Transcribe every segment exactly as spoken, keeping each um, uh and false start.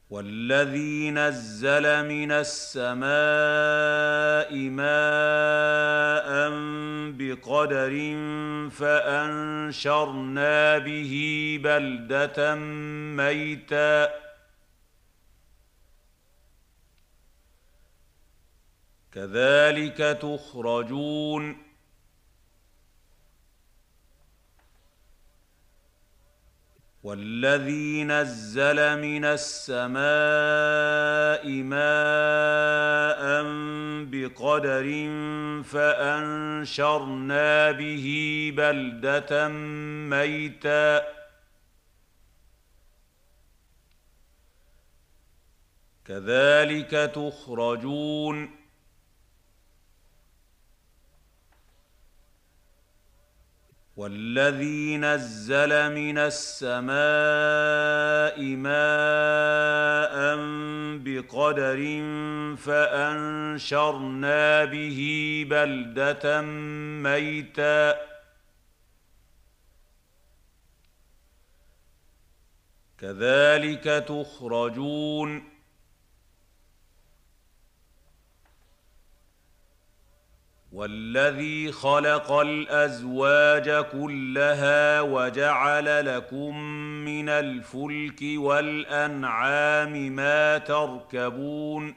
وَالَّذِي نَزَّلَ مِنَ السَّمَاءِ مَاءً بِقَدَرٍ فَأَنشَرْنَا بِهِ بَلْدَةً مَّيْتًا كَذَٰلِكَ تُخْرَجُونَ وَالَّذِي نَزَّلَ مِنَ السَّمَاءِ مَاءً بِقَدَرٍ فَأَنشَرْنَا بِهِ بَلْدَةً مَّيْتًا كَذَٰلِكَ تُخْرَجُونَ وَالَّذِي نَزَّلَ مِنَ السَّمَاءِ مَاءً بِقَدَرٍ فَأَنشَرْنَا بِهِ بَلْدَةً مَّيْتًا كَذَٰلِكَ تُخْرَجُونَ وَالَّذِي خَلَقَ الْأَزْوَاجَ كُلَّهَا وَجَعَلَ لَكُم مِّنَ الْفُلْكِ وَالْأَنْعَامِ مَا تَرْكَبُونَ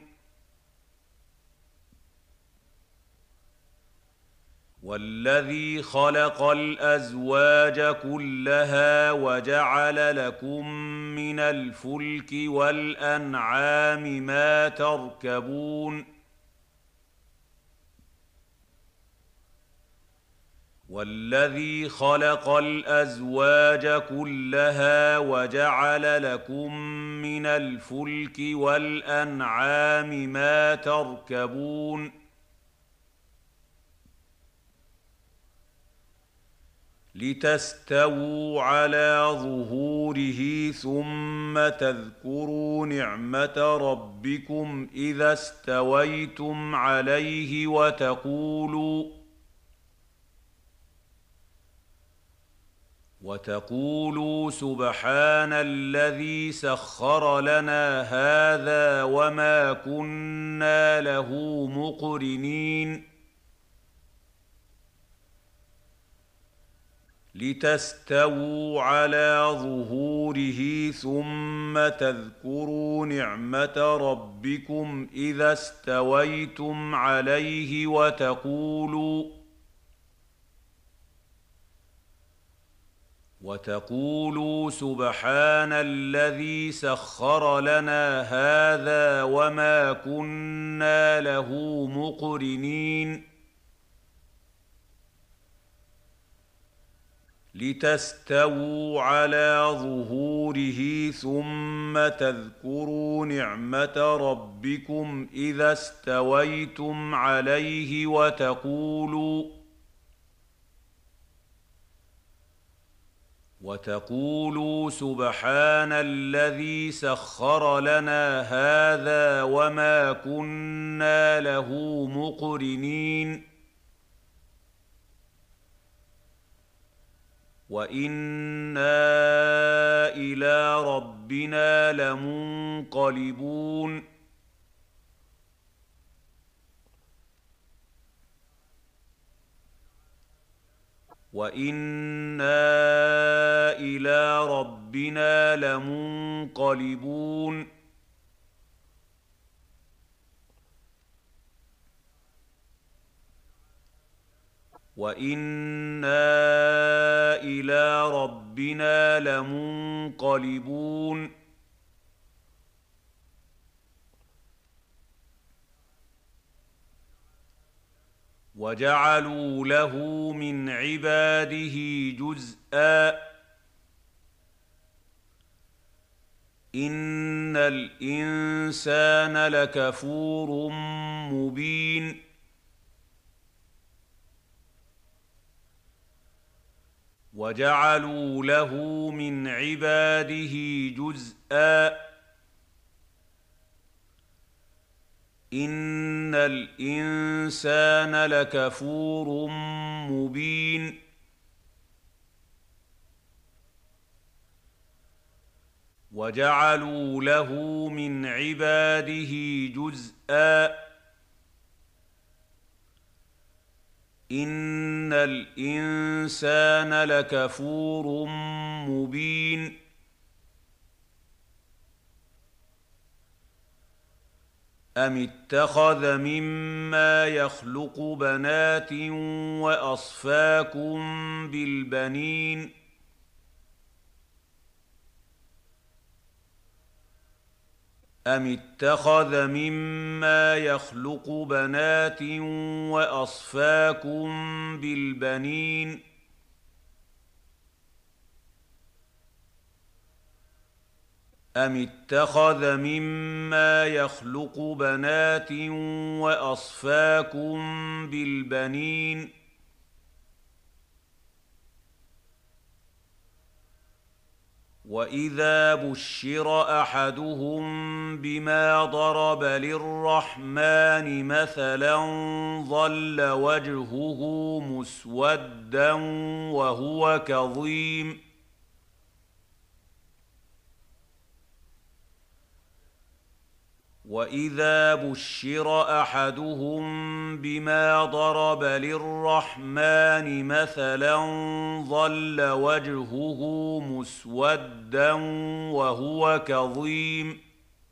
وَالَّذِي خَلَقَ الْأَزْوَاجَ كُلَّهَا وَجَعَلَ لَكُم مِّنَ الْفُلْكِ وَالْأَنْعَامِ مَا تَرْكَبُونَ وَالَّذِي خَلَقَ الْأَزْوَاجَ كُلَّهَا وَجَعَلَ لَكُم مِّنَ الْفُلْكِ وَالْأَنْعَامِ مَا تَرْكَبُونَ لِتَسْتَوُوا عَلَىٰ ظُهُورِهِ ثُمَّ تَذْكُرُوا نِعْمَةَ رَبِّكُمْ إِذَا اسْتَوَيْتُمْ عَلَيْهِ وَتَقُولُوا وَتَقُولُوا سُبْحَانَ الَّذِي سَخَّرَ لَنَا هَٰذَا وَمَا كُنَّا لَهُ مُقْرِنِينَ لِتَسْتَوُوا عَلَىٰ ظُهُورِهِ ثُمَّ تَذْكُرُوا نِعْمَةَ رَبِّكُمْ إِذَا اسْتَوَيْتُمْ عَلَيْهِ وَتَقُولُوا وَتَقُولُوا سُبْحَانَ الَّذِي سَخَّرَ لَنَا هَٰذَا وَمَا كُنَّا لَهُ مُقْرِنِينَ لِتَسْتَوُوا عَلَىٰ ظُهُورِهِ ثُمَّ تَذْكُرُوا نِعْمَةَ رَبِّكُمْ إِذَا اسْتَوَيْتُمْ عَلَيْهِ وَتَقُولُوا وَتَقُولُوا سُبْحَانَ الَّذِي سَخَّرَ لَنَا هَٰذَا وَمَا كُنَّا لَهُ مُقْرِنِينَ وَإِنَّا إِلَىٰ رَبِّنَا لَمُنقَلِبُونَ وَإِنَّا إِلَىٰ رَبِّنَا لَمُنقَلِبُونَ وَإِنَّا إِلَىٰ رَبِّنَا لَمُنقَلِبُونَ وَجَعَلُوا لَهُ مِنْ عِبَادِهِ جُزْءًا ۚ إِنَّ الْإِنسَانَ لَكَفُورٌ مُّبِينٌ وَجَعَلُوا لَهُ مِنْ عِبَادِهِ جُزْءًا ۚ إِنَّ الْإِنسَانَ لَكَفُورٌ مُّبِينٌ وجعلوا له من عباده جزءا إن الإنسان لكفور مبين أم اتخذ مما يخلق بنات وأصفاكم بالبنين أم اتخذ مما يخلق بنات وأصفاكم بالبنين أم اتخذ مما يخلق بنات وأصفاكم بالبنين وإذا بشر أحدهم بما ضرب للرحمن مثلا ظل وجهه مسودا وهو كظيم وإذا بشر أحدهم بما ضرب للرحمن مثلا ظل وجهه مسودا وهو كظيم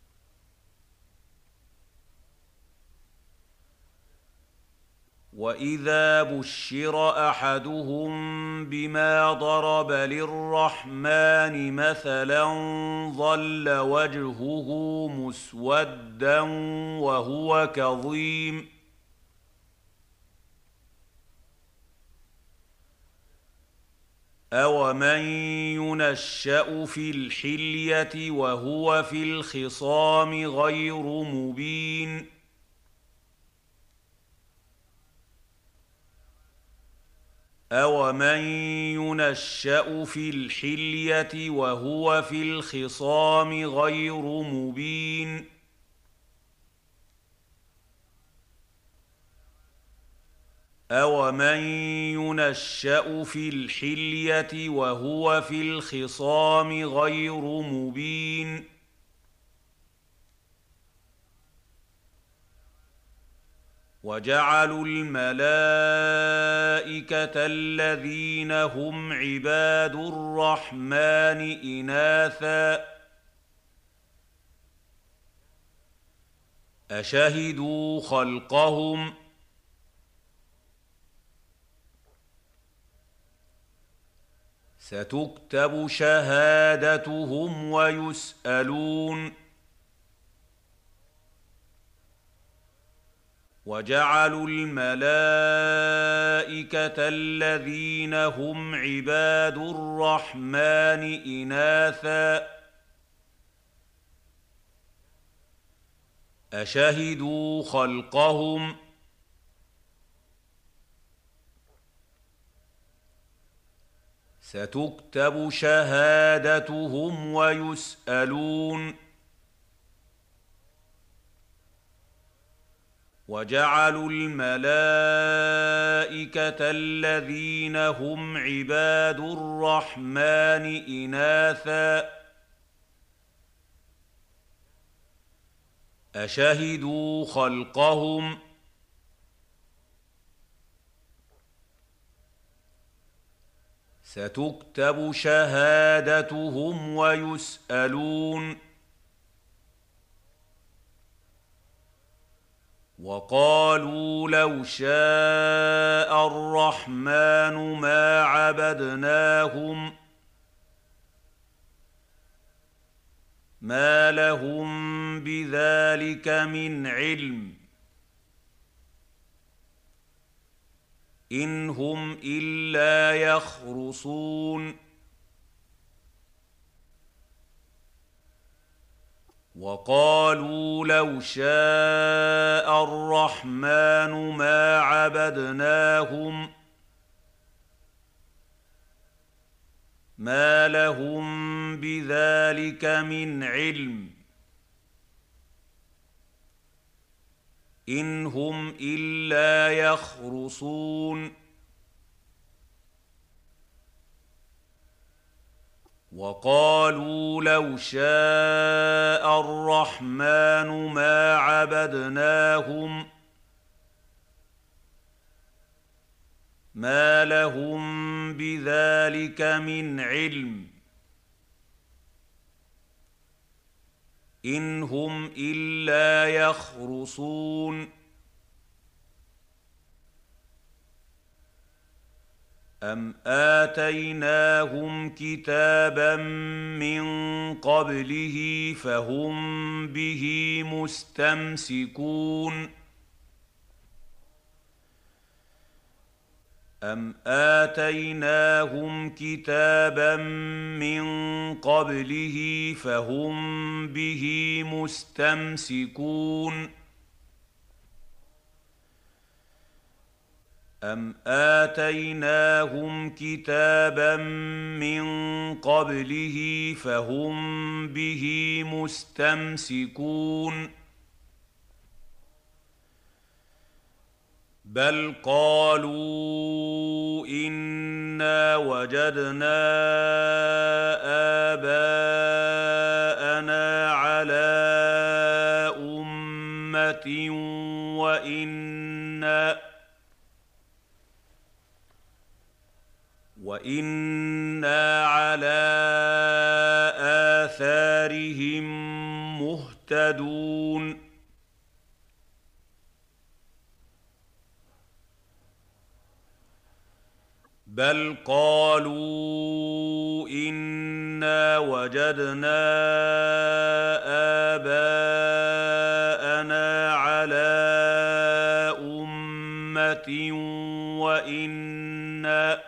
وإذا بشر أحدهم بما ضرب للرحمن مثلا ظل وجهه مسودا وهو كظيم أومن ينشأ في الحلية وهو في الخصام غير مبين أومن ينشأ في الحلية وهو في الخصام غير مبين أومن ينشأ في الحلية وهو في الخصام غير مبين وجعلوا الملائكة الذين هم عباد الرحمن إناثا أشهدوا خلقهم ستكتب شهادتهم ويسألون وجعلوا الملائكة الذين هم عباد الرحمن إناثا أشهدوا خلقهم ستكتب شهادتهم ويسألون وجعلوا الملائكة الذين هم عباد الرحمن إناثا أشهدوا خلقهم ستكتب شهادتهم ويسألون وقالوا لو شاء الرحمن ما عبدناهم ما لهم بذلك من علم إن هم إلا يخرصون وقالوا لو شاء الرحمن ما عبدناهم ما لهم بذلك من علم إن هم إلا يخرصون وقالوا لو شاء الرحمن ما عبدناهم ما لهم بذلك من علم إن هم إلا يخرصون أم آتيناهم كتابا من قبله فهم به مستمسكون أم آتيناهم كتابا من قبله فهم به مستمسكون أم آتيناهم كتابا من قبله فهم به مستمسكون بل قالوا إنا وجدنا آباءنا على أمة وإنا وإنا على آثارهم مهتدون بل قالوا إنا وجدنا آباءنا على أمة وإنا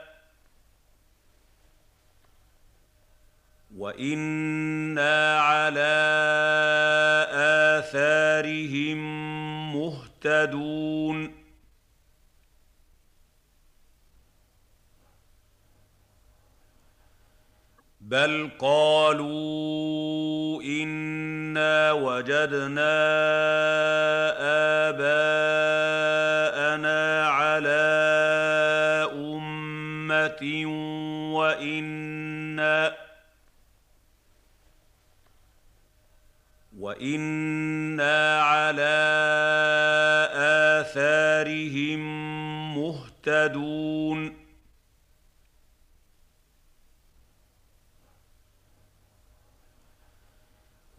وإنا على آثارهم مهتدون بل قالوا إنا وجدنا آباءنا على أمة وإنا وإنا على آثارهم مهتدون